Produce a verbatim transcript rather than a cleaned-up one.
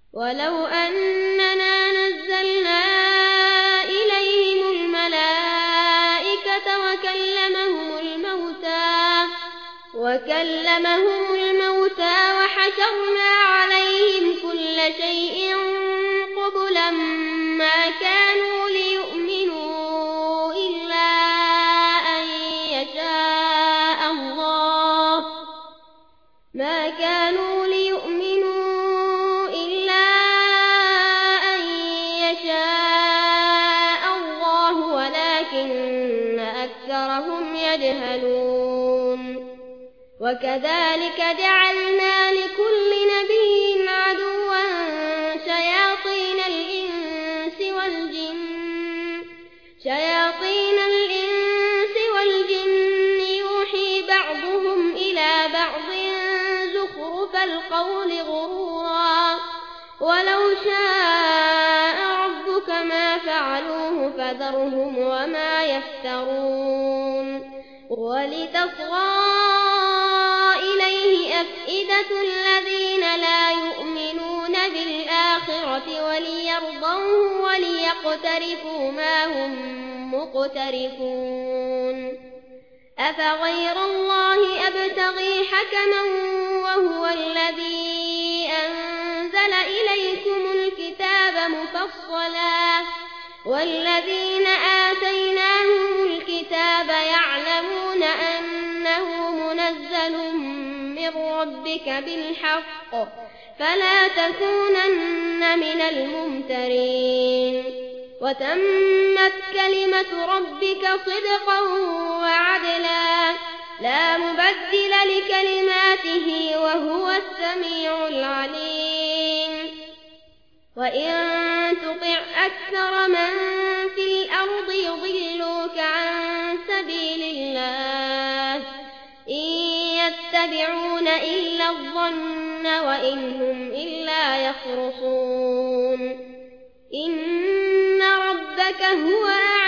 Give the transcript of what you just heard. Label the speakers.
Speaker 1: ولو أننا نزلنا إليهم الملائكة وكلمهم الموتى وكلمهم الموتى وحشرنا عليهم كل شيء قبلا ما كانوا ليؤمنوا إلا أن يشاء الله ما كانوا ليؤمنوا إلا أن يشاء الله ولكن أكثرهم يجهلون وكذلك جعلنا لكل نبي عدوا شياطين الإنس والجن شياطين الإنس والجن يوحي بعضهم إلى بعض زخرف القول غرورا ولو شاء ربك ما فعلوه فذرهم وما يفترون ولتصغى إليه أفئدة الذين لا يؤمنون بالآخرة وليرضوه وليقترفوا ما هم مقترفون أفغير الله أبتغي حكما وهو الذي أنزل إليكم الكتاب مفصلا والذين آتيناهم الكتاب يعلمون أنه منزل من ربك بالحق فلا تكونن من الممترين وتمت كلمة ربك صدقا وعدلا لا مبدل لكلماته وهو السميع العليم وإن تطع أكثر من في الأرض يضلوك عن سبيل الله إن يتبعون إلا الظن وإن هم إلا يخرصون إن ربك هو